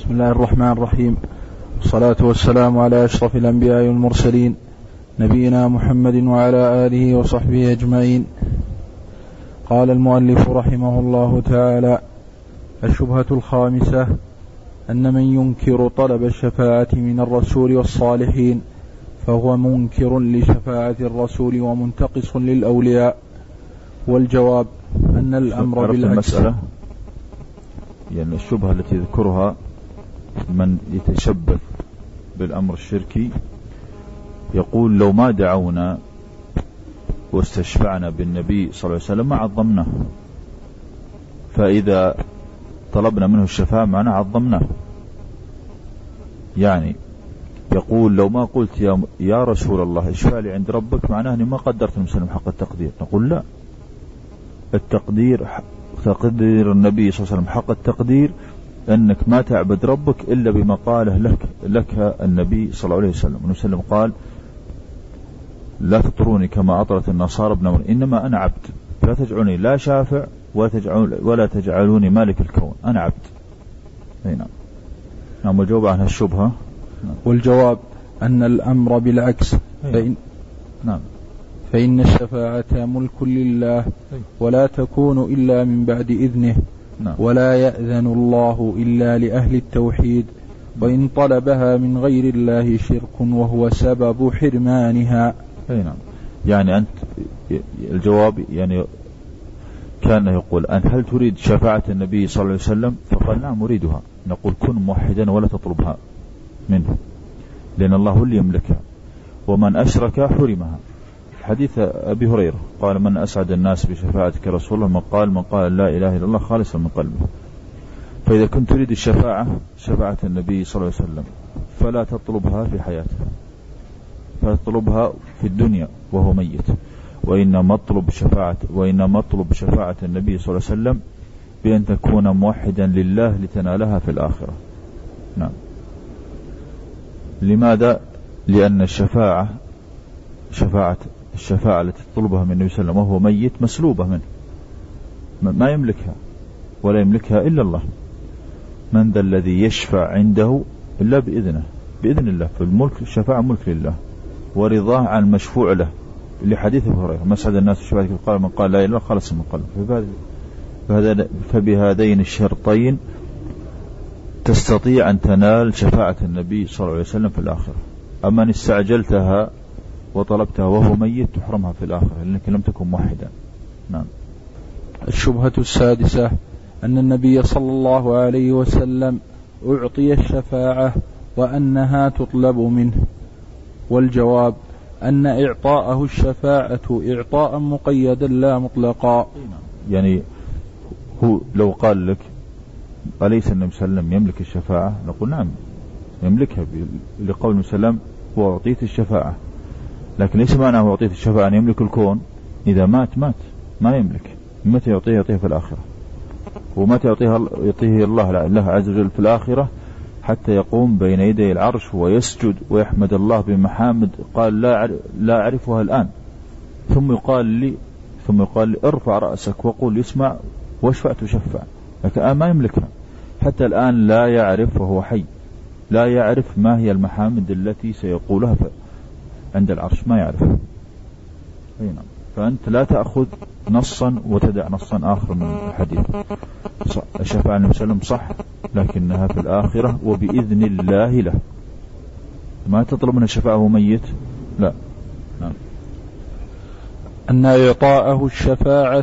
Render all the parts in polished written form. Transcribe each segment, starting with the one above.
بسم الله الرحمن الرحيم، والصلاة والسلام على أشرف الأنبياء والمرسلين نبينا محمد وعلى آله وصحبه أجمعين. قال المؤلف رحمه الله تعالى: الشبهة الخامسة أن من ينكر طلب الشفاعة من الرسول والصالحين فهو منكر لشفاعة الرسول ومنتقص للأولياء. والجواب أن الأمر بالعكس. يعني الشبهة التي يذكرها من يتشبث بالأمر الشركي يقول: لو ما دعونا واستشفعنا بالنبي صلى الله عليه وسلم ما عظمناه، فإذا طلبنا منه الشفاعة معنا عظمناه. يعني يقول: لو ما قلت يا رسول الله اشفع لي عند ربك معناه أني ما قدرت المسلم حق التقدير. نقول: لا، تقدير النبي صلى الله عليه وسلم حق التقدير أنك ما تعبد ربك إلا بما قاله لك النبي صلى الله عليه وسلم. وسلم قال: لا تطروني كما أطرت النصارى ابن مريم، إنما أنا عبد، لا تجعلوني لا شافع ولا تجعلوني مالك الكون، أنا عبد. نعم. والجواب عن الشبهة. والجواب أن الأمر بالعكس. فإن الشفاعة ملك لله ولا تكون إلا من بعد إذنه، ولا يأذن الله إلا لأهل التوحيد، وإن طلبها من غير الله شرك وهو سبب حرمانها. يعني أنت الجواب يعني كان يقول: هل تريد شفاعة النبي صلى الله عليه وسلم؟ فقال: نعم أريدها. نقول: كن موحدا ولا تطلبها منه، لأن الله هو اللي يملكها، ومن أشرك حرمها. حديث أبي هريرة قال: من أسعد الناس بشفاعتك رسول الله من قال لا إله إلا الله خالصا من قلبه. فإذا كنت تريد شفاعة النبي صلى الله عليه وسلم فلا تطلبها في حياته، فتطلبها في الدنيا وهو ميت. وإنما اطلب شفاعة النبي صلى الله عليه وسلم بأن تكون موحدا لله لتنالها في الآخرة. نعم. لماذا؟ لأن الشفاعة التي تطلبها من النبي صلى الله عليه وسلم وهو ميت مسلوبة منه، ما يملكها ولا يملكها إلا الله. من ذا الذي يشفع عنده إلا بإذن الله. فالملك الشفاعة ملك لله، ورضاه عن المشفوع له، لحديث أبي هريرة: مسعد الناس بشفاعتك قال من قال لا إله إلا الله خالصا من قلبه. فبهذين الشرطين تستطيع أن تنال شفاعة النبي صلى الله عليه وسلم في الآخرة. أما أن استعجلتها وطلبتها وهو ميت تحرمها في الآخرة لأنك لم تكن موحدا. نعم. الشبهة السادسة أن النبي صلى الله عليه وسلم أعطي الشفاعة وأنها تطلب منه. والجواب أن إعطاءه الشفاعة إعطاء مقيدا لا مطلقا. يعني هو لو قال لك: أليس النبي صلى الله عليه وسلم يملك الشفاعة؟ نقول: نعم يملكها، لقول النبي صلى الله عليه وسلم: وأعطيت الشفاعة. لكن ليس معناه أعطيت الشفاعة أن يملك الكون. إذا مات ما يملك. متى يعطيه في الآخرة. ومتى يعطيه الله عز وجل في الآخرة حتى يقوم بين يدي العرش ويسجد ويحمد الله بمحامد قال لا أعرفها الآن، ثم يقال لي ارفع رأسك وقول يسمع واشفع تشفع. لكن ما يملكها حتى الآن، لا يعرف وهو حي، لا يعرف ما هي المحامد التي سيقولها عند العرش، ما يعرف. فأنت لا تأخذ نصا وتدع نصا آخر من الحديث. الشفاعة النبي صلى الله عليه وسلم صح، لكنها في الآخرة وبإذن الله له. ما تطلب من الشفاعة وهو ميت، لا. نعم. أن إعطاءه الشفاعة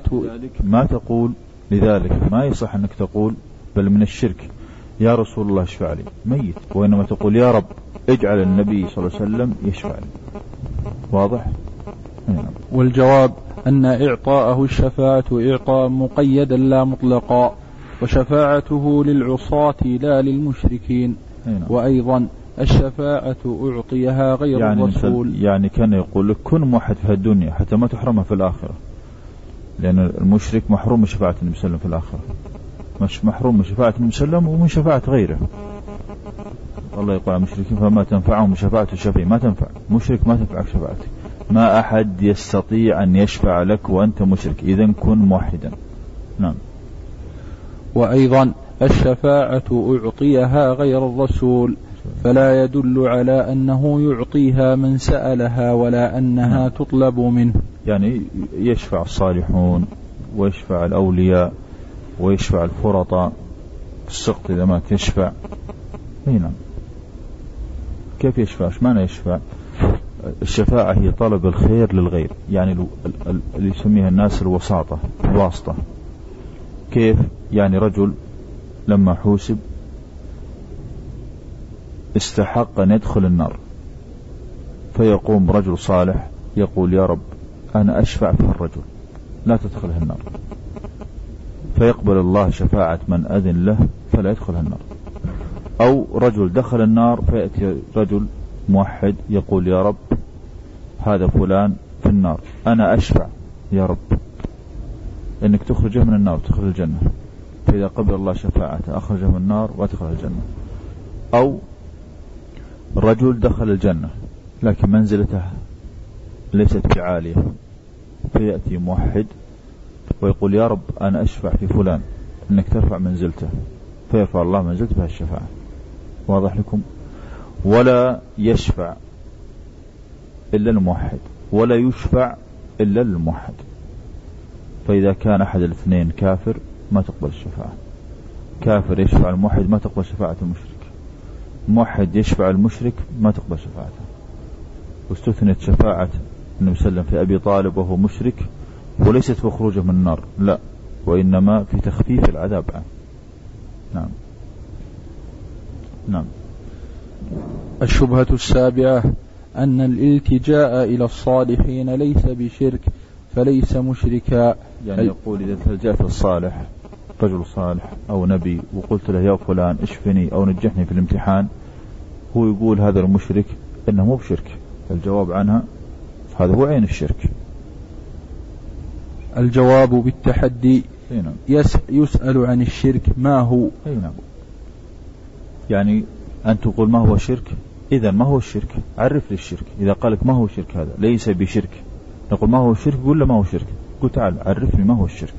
لذلك ما يصح أنك تقول بل من الشرك يا رسول الله اشفع لي ميت، وإنما تقول: يا رب اجعل النبي صلى الله عليه وسلم يشفع لي. واضح؟ والجواب أن إعطاءه الشفاعة إعطاء مقيدا لا مطلقا، وشفاعته للعصاة لا للمشركين. وأيضا الشفاعة أعطيها غير الرسول. يعني كان يقول لك: كن موحد في الدنيا حتى ما تحرمها في الآخرة، لأن المشرك محروم من شفاعة النبي صلى الله عليه وسلم في الآخرة، مش محروم من شفاعة النبي صلى الله عليه وسلم ومن شفاعة غيره. الله يقول عن المشركين: فما تنفعهم شفاعة الشفيع. ما تنفع مشرك، ما تنفعك شفاعتك. ما أحد يستطيع أن يشفع لك وأنت مشرك، إذن كن موحدا. نعم. وأيضا الشفاعة أعطيها غير الرسول، فلا يدل على أنه يعطيها من سألها ولا أنها تطلب منه. يعني يشفع الصالحون ويشفع الأولياء ويشفع الفرطاء، السقط إذا ما تشفع. هنا كيف يشفع؟ ايش معنى يشفع؟ الشفاعة هي طلب الخير للغير، يعني اللي يسميها الناس الواسطة. كيف؟ يعني رجل لما حوسب استحق أن يدخل النار، فيقوم رجل صالح يقول يا رب أنا أشفع في الرجل لا تدخله النار، فيقبل الله شفاعة من أذن له فلا يدخل النار. أو رجل دخل النار فيأتي رجل موحد يقول يا رب هذا فلان في النار أنا أشفع يا رب إنك تخرجه من النار وتدخل الجنة، فإذا قبل الله شفاعته أخرجه من النار وأدخل الجنة. أو رجل دخل الجنة لكن منزلته ليست بعالية، فيأتي موحد ويقول يا رب أنا أشفع في فلان إنك ترفع منزلته، فيرفع الله منزلته بها الشفاعة. واضح لكم؟ ولا يشفع إلا الموحد ولا يشفع إلا الموحد، فإذا كان أحد الاثنين كافر ما تقبل الشفاعة. كافر يشفع الموحد ما تقبل شفاعة المشرك، موحد يشفع المشرك ما تقبل شفاعته. واستثنت شفاعة النبي صلى الله عليه وسلم في أبي طالب وهو مشرك، وليست في خروجه من النار لا، وإنما في تخفيف العذاب عنه. نعم. الشبهة السابعة أن الالتجاء إلى الصالحين ليس بشرك فليس مشركا. يعني يقول إذا التجأت الصالح رجل صالح أو نبي وقلت له يا فلان اشفني أو نجحني في الامتحان، هو يقول هذا المشرك إنه مو بشرك. الجواب عنها هذا هو عين الشرك. الجواب بالتحدي. يسأل عن الشرك ما هو. يعني أن تقول ما هو شرك، إذا ما هو الشرك؟ عرف لي الشرك. إذا قالك ما هو الشرك هذا ليس بشرك، نقول ما هو الشرك؟ قول له ما هو الشرك. قل تعال عرف لي ما هو الشرك.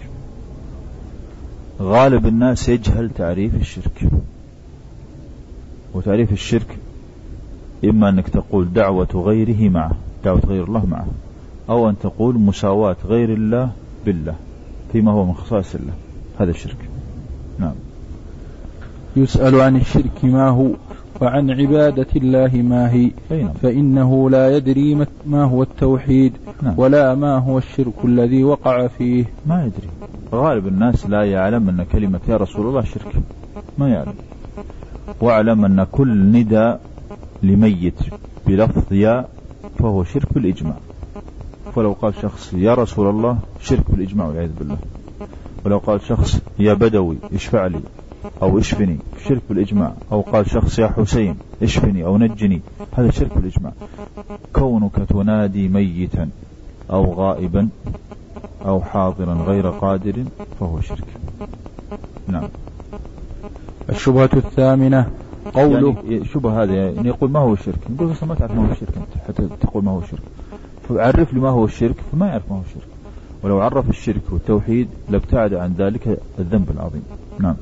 غالب الناس يجهل تعريف الشرك. وتعريف الشرك إما أنك تقول دعوة غيره معه، دعوة غير الله معه، أو أن تقول مساواة غير الله بالله فيما هو من خصائص الله، هذا الشرك. نعم. يسأل عن الشرك ما هو وعن عبادة الله ما هي، فإنه لا يدري ما هو التوحيد ولا ما هو الشرك الذي وقع فيه. ما يدري. غالب الناس لا يعلم أن كلمة يا رسول الله شرك، ما يعلم. واعلم أن كل نداء لميت بلفظ يا فهو شرك بالإجماع. فلو قال شخص يا رسول الله شرك بالإجماع والعياذ بالله، ولو قال شخص يا بدوي اشفع لي أو اشفني شرك بالإجماع، أو قال شخص يا حسين اشفني أو نجني، هذا شرك بالإجماع. كونك تنادي ميتا أو غائبا أو حاضرا غير قادر فهو شرك. نعم. الشبهة الثامنة قوله يعني الشبهة هذا يعني يقول ما هو الشرك، نقول بس ما تعرف ما هو الشرك حتى تقول ما هو الشرك، فعرف لي ما هو الشرك، فما يعرف ما هو الشرك. ولو عرف الشرك والتوحيد لابتعد عن ذلك الذنب العظيم. نعم.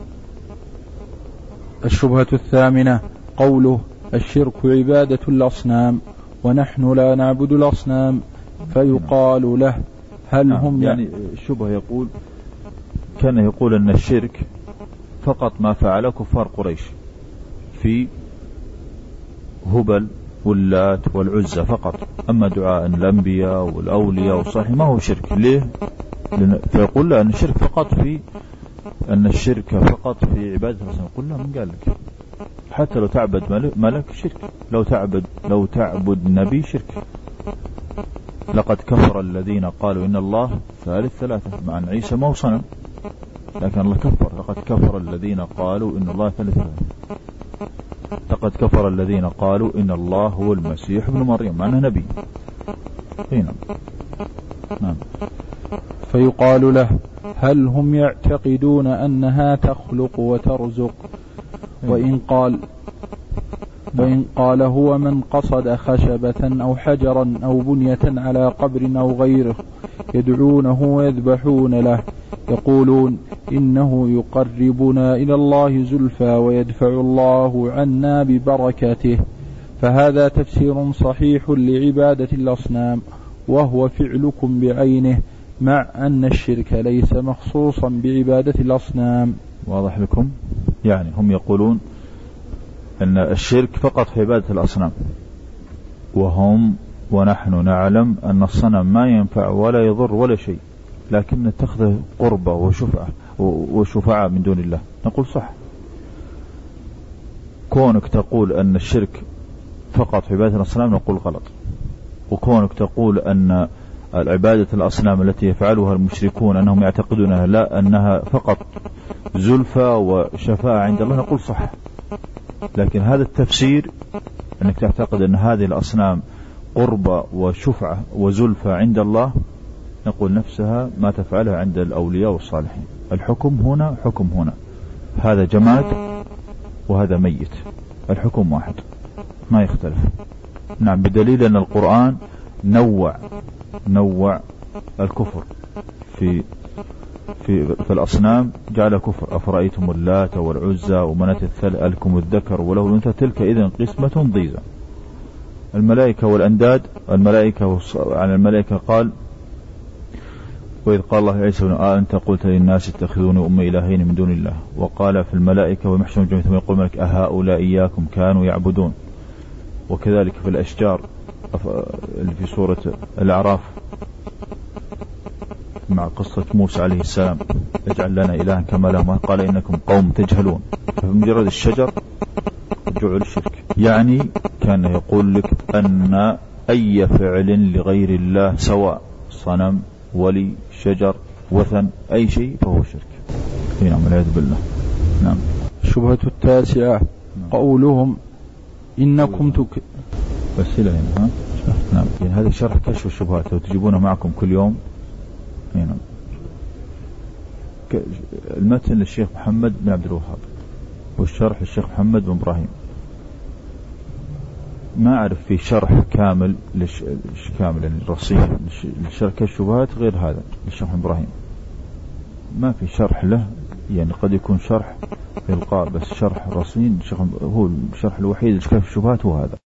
الشبهة الثامنة قوله الشرك عبادة الأصنام ونحن لا نعبد الأصنام، فيقال له هل هم يعني الشبهة يقول كان يقول أن الشرك فقط ما فعله كفار قريش في هبل واللات والعزة فقط، أما دعاء الأنبياء والأولياء والصالحين ما هو شرك. ليه؟ فيقول له أن الشرك فقط في أن الشرك فقط في عبادة الأصنام. يقول له من قال لك؟ حتى لو تعبد ملك شرك، لو تعبد نبي شرك. لقد كفر الذين قالوا إن الله ثالث ثلاثة، مع أن عيسى ما هو صنم، لكن الله كفر. لقد كفر الذين قالوا إن الله ثالث ثلاثة. لقد كفر الذين قالوا إن الله هو المسيح ابن مريم، مع أنه نبي. هنا. نعم. فيقال له هل هم يعتقدون أنها تخلق وترزق؟ وإن قال هو من قصد خشبة أو حجرا أو بنية على قبر أو غيره يدعونه ويذبحون له يقولون إنه يقربنا إلى الله زلفى ويدفع الله عنا ببركاته، فهذا تفسير صحيح لعبادة الأصنام، وهو فعلكم بعينه، مع أن الشرك ليس مخصوصا بعبادة الأصنام. واضح لكم؟ يعني هم يقولون أن الشرك فقط في عبادة الأصنام، ونحن نعلم أن الصنم ما ينفع ولا يضر ولا شيء، لكن نتخذ قربة وشفعاء من دون الله. نقول صح. كونك تقول أن الشرك فقط في عبادة الأصنام نقول غلط، وكونك تقول أن العبادة الأصنام التي يفعلها المشركون أنهم يعتقدونها لا أنها فقط زلفى وشفاعة عند الله نقول صح. لكن هذا التفسير أنك تعتقد أن هذه الأصنام قربة وشفعة وزلفى عند الله، نقول نفسها ما تفعلها عند الأولياء والصالحين. الحكم هنا حكم هنا، هذا جماد وهذا ميت، الحكم واحد ما يختلف. نعم، بدليل أن القرآن نوع الكفر في الأصنام، جعل كفر. أفرأيتم اللات والعزى ومناة الثالثة ألكم الذكر وله الأنثى تلك إذن قسمة ضيزى. الملائكة والأنداد، عن الملائكة قال: وإذ قال الله عيسى أنت قلت للناس اتخذوني أمي إلهين من دون الله. وقال في الملائكة ومحشرون جميعا ثم يقول الملك أهؤلاء إياكم كانوا يعبدون. وكذلك في الأشجار اللي في سورة الأعراف مع قصة موسى عليه السلام: اجعل لنا إلها كما لهم، قال إنكم قوم تجهلون. فمجرد الشجر رجوع للشرك. يعني كان يقول لك أن أي فعل لغير الله سواء صنم ولي شجر وثن أي شيء فهو شرك. نعم، والعياذ بالله. نعم. الشبهة التاسعة قولهم إنكم بس هنا ها؟ نعم، يعني هذا شرح كشف الشبهات لو تجيبونه معكم كل يوم. نعم. المتن للشيخ محمد بن عبد الوهاب والشرح للشيخ محمد بن إبراهيم. ما أعرف في شرح كامل كامل الرصين لشرح الشبهات غير هذا للشيخ محمد إبراهيم. ما في شرح له، يعني قد يكون شرح إلقاء، بس شرح رصين هو الشرح الوحيد لكشف الشبهات هو هذا.